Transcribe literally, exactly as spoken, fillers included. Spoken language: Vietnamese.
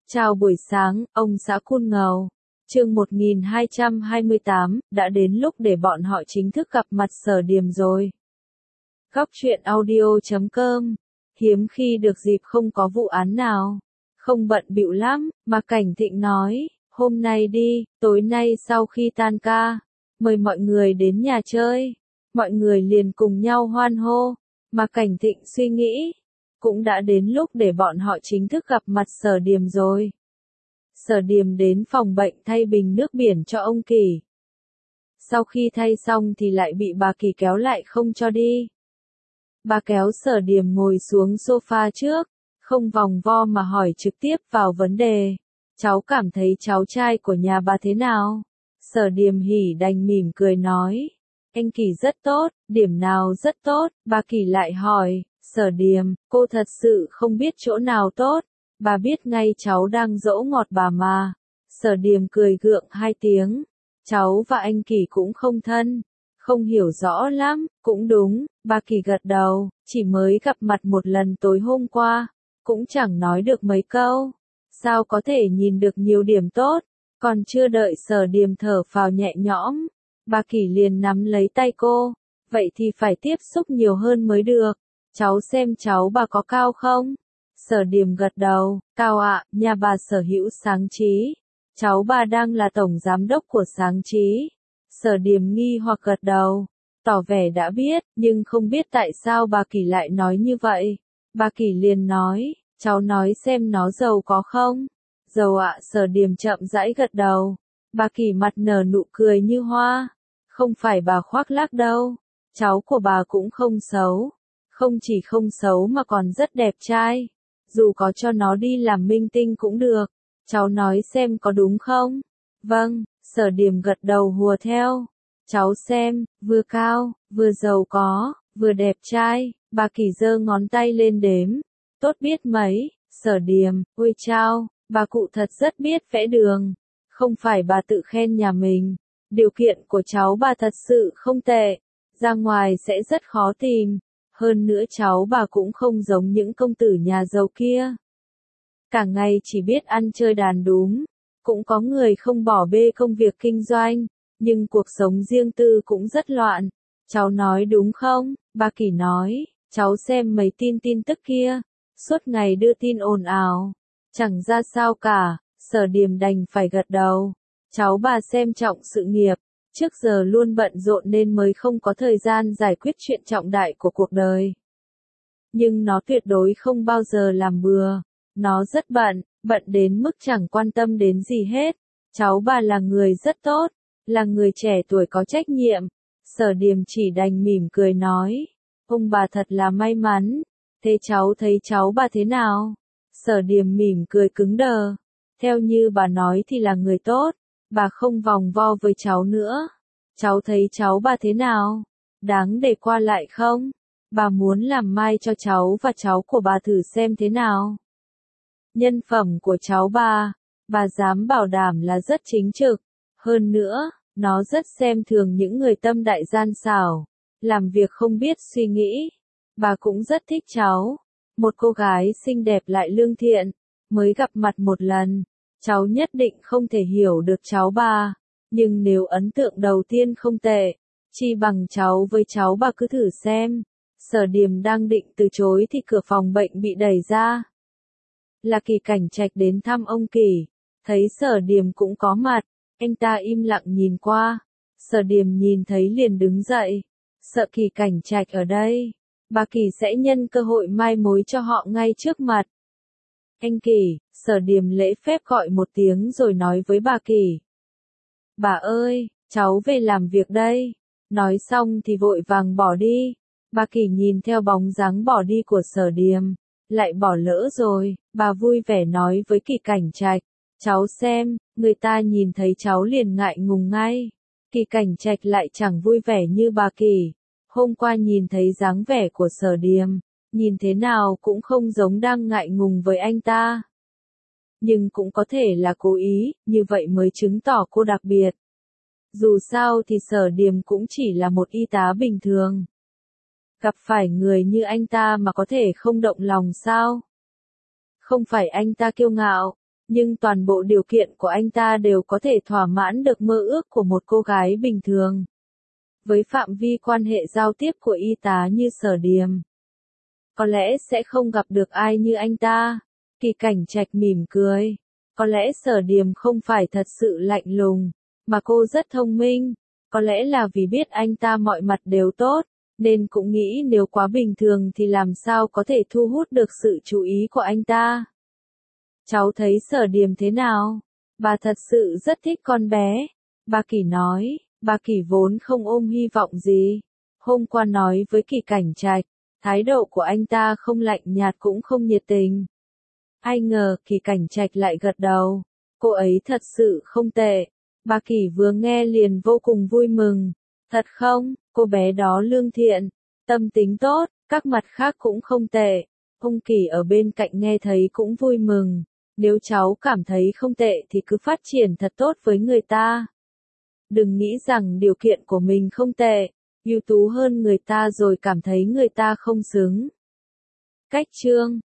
Chào buổi sáng, ông xã Cun Ngầu. Chương một nghìn hai trăm hai mươi tám, đã đến lúc để bọn họ chính thức gặp mặt Sở Điềm rồi. Góc truyện audio chấm com. Hiếm khi được dịp không có vụ án nào. Không bận bịu lắm, mà Cảnh Thịnh nói, hôm nay đi, tối nay sau khi tan ca, mời mọi người đến nhà chơi. Mọi người liền cùng nhau hoan hô, mà Cảnh Thịnh suy nghĩ, cũng đã đến lúc để bọn họ chính thức gặp mặt Sở Điềm rồi. Sở Điềm đến phòng bệnh thay bình nước biển cho ông Kỳ. Sau khi thay xong thì lại bị bà Kỳ kéo lại không cho đi. Bà kéo Sở Điềm ngồi xuống sofa trước, không vòng vo mà hỏi trực tiếp vào vấn đề. Cháu cảm thấy cháu trai của nhà bà thế nào? Sở Điềm hỉ đành mỉm cười nói. Anh Kỳ rất tốt, điểm nào rất tốt? Bà Kỳ lại hỏi. Sở Điềm, cô thật sự không biết chỗ nào tốt, bà biết ngay cháu đang dỗ ngọt bà mà. Sở Điềm cười gượng hai tiếng, cháu và anh Kỳ cũng không thân, không hiểu rõ lắm, cũng đúng, bà Kỳ gật đầu, chỉ mới gặp mặt một lần tối hôm qua, cũng chẳng nói được mấy câu, sao có thể nhìn được nhiều điểm tốt, còn chưa đợi Sở Điềm thở phào nhẹ nhõm, bà Kỳ liền nắm lấy tay cô, vậy thì phải tiếp xúc nhiều hơn mới được. Cháu xem cháu bà có cao không? Sở Điềm gật đầu, cao ạ, nhà bà sở hữu Sáng Trí. Cháu bà đang là tổng giám đốc của Sáng Trí. Sở Điềm nghi hoặc gật đầu, tỏ vẻ đã biết, nhưng không biết tại sao bà Kỳ lại nói như vậy. Bà Kỳ liền nói, cháu nói xem nó giàu có không? Giàu ạ, Sở Điềm chậm rãi gật đầu. Bà Kỳ mặt nở nụ cười như hoa. Không phải bà khoác lác đâu, cháu của bà cũng không xấu. Không chỉ không xấu mà còn rất đẹp trai. Dù có cho nó đi làm minh tinh cũng được. Cháu nói xem có đúng không? Vâng, Sở Điềm gật đầu hùa theo. Cháu xem, vừa cao, vừa giàu có, vừa đẹp trai. Bà Kỳ giơ ngón tay lên đếm. Tốt biết mấy, Sở Điềm, ôi chao, bà cụ thật rất biết vẽ đường. Không phải bà tự khen nhà mình. Điều kiện của cháu bà thật sự không tệ. Ra ngoài sẽ rất khó tìm. Hơn nữa cháu bà cũng không giống những công tử nhà giàu kia. Cả ngày chỉ biết ăn chơi đàn đúm. Cũng có người không bỏ bê công việc kinh doanh, nhưng cuộc sống riêng tư cũng rất loạn. Cháu nói đúng không? Bà Kỳ nói, cháu xem mấy tin tin tức kia. Suốt ngày đưa tin ồn ào. Chẳng ra sao cả, Sở Điềm đành phải gật đầu. Cháu bà xem trọng sự nghiệp. Trước giờ luôn bận rộn nên mới không có thời gian giải quyết chuyện trọng đại của cuộc đời. Nhưng nó tuyệt đối không bao giờ làm bừa. Nó rất bận, bận đến mức chẳng quan tâm đến gì hết. Cháu bà là người rất tốt, là người trẻ tuổi có trách nhiệm. Sở Điềm chỉ đành mỉm cười nói. Ông bà thật là may mắn. Thế cháu thấy cháu bà thế nào? Sở Điềm mỉm cười cứng đờ. Theo như bà nói thì là người tốt. Bà không vòng vo với cháu nữa. Cháu thấy cháu bà thế nào? Đáng để qua lại không? Bà muốn làm mai cho cháu và cháu của bà thử xem thế nào. Nhân phẩm của cháu bà, bà dám bảo đảm là rất chính trực. Hơn nữa, nó rất xem thường những người tâm đại gian xảo, làm việc không biết suy nghĩ. Bà cũng rất thích cháu. Một cô gái xinh đẹp lại lương thiện, mới gặp mặt một lần. Cháu nhất định không thể hiểu được cháu bà, nhưng nếu ấn tượng đầu tiên không tệ, chi bằng cháu với cháu bà cứ thử xem. Sở Điềm đang định từ chối thì cửa phòng bệnh bị đẩy ra. Là Kỳ Cảnh Trạch đến thăm ông Kỳ, thấy Sở Điềm cũng có mặt, anh ta im lặng nhìn qua. Sở Điềm nhìn thấy liền đứng dậy, sợ Kỳ Cảnh Trạch ở đây, bà Kỳ sẽ nhân cơ hội mai mối cho họ ngay trước mặt. Anh Kỳ, Sở Điềm lễ phép gọi một tiếng rồi nói với bà Kỳ. Bà ơi, cháu về làm việc đây. Nói xong thì vội vàng bỏ đi. Bà Kỳ nhìn theo bóng dáng bỏ đi của Sở Điềm, lại bỏ lỡ rồi. Bà vui vẻ nói với Kỳ Cảnh Trạch, cháu xem, người ta nhìn thấy cháu liền ngại ngùng ngay. Kỳ Cảnh Trạch lại chẳng vui vẻ như bà Kỳ. Hôm qua nhìn thấy dáng vẻ của Sở Điềm, nhìn thế nào cũng không giống đang ngại ngùng với anh ta. Nhưng cũng có thể là cố ý, như vậy mới chứng tỏ cô đặc biệt. Dù sao thì Sở Điềm cũng chỉ là một y tá bình thường. Gặp phải người như anh ta mà có thể không động lòng sao? Không phải anh ta kiêu ngạo, Nhưng toàn bộ điều kiện của anh ta đều có thể thỏa mãn được mơ ước của một cô gái bình thường. Với phạm vi quan hệ giao tiếp của y tá như Sở Điềm, có lẽ sẽ không gặp được ai như anh ta. Kỳ Cảnh Trạch mỉm cười. Có lẽ Sở Điềm không phải thật sự lạnh lùng, mà cô rất thông minh. Có lẽ là vì biết anh ta mọi mặt đều tốt, nên cũng nghĩ nếu quá bình thường thì làm sao có thể thu hút được sự chú ý của anh ta. Cháu thấy Sở Điềm thế nào? Bà thật sự rất thích con bé. Bà Kỳ nói, bà Kỳ vốn không ôm hy vọng gì. Hôm qua nói với Kỳ Cảnh Trạch, thái độ của anh ta không lạnh nhạt cũng không nhiệt tình. Ai ngờ Kỳ Cảnh Trạch lại gật đầu. Cô ấy thật sự không tệ. Bà Kỳ vừa nghe liền vô cùng vui mừng. Thật không, cô bé đó lương thiện, tâm tính tốt, các mặt khác cũng không tệ. Ông Kỳ ở bên cạnh nghe thấy cũng vui mừng. Nếu cháu cảm thấy không tệ thì cứ phát triển thật tốt với người ta. Đừng nghĩ rằng điều kiện của mình không tệ, ưu tú hơn người ta rồi cảm thấy người ta không xứng. Cách chương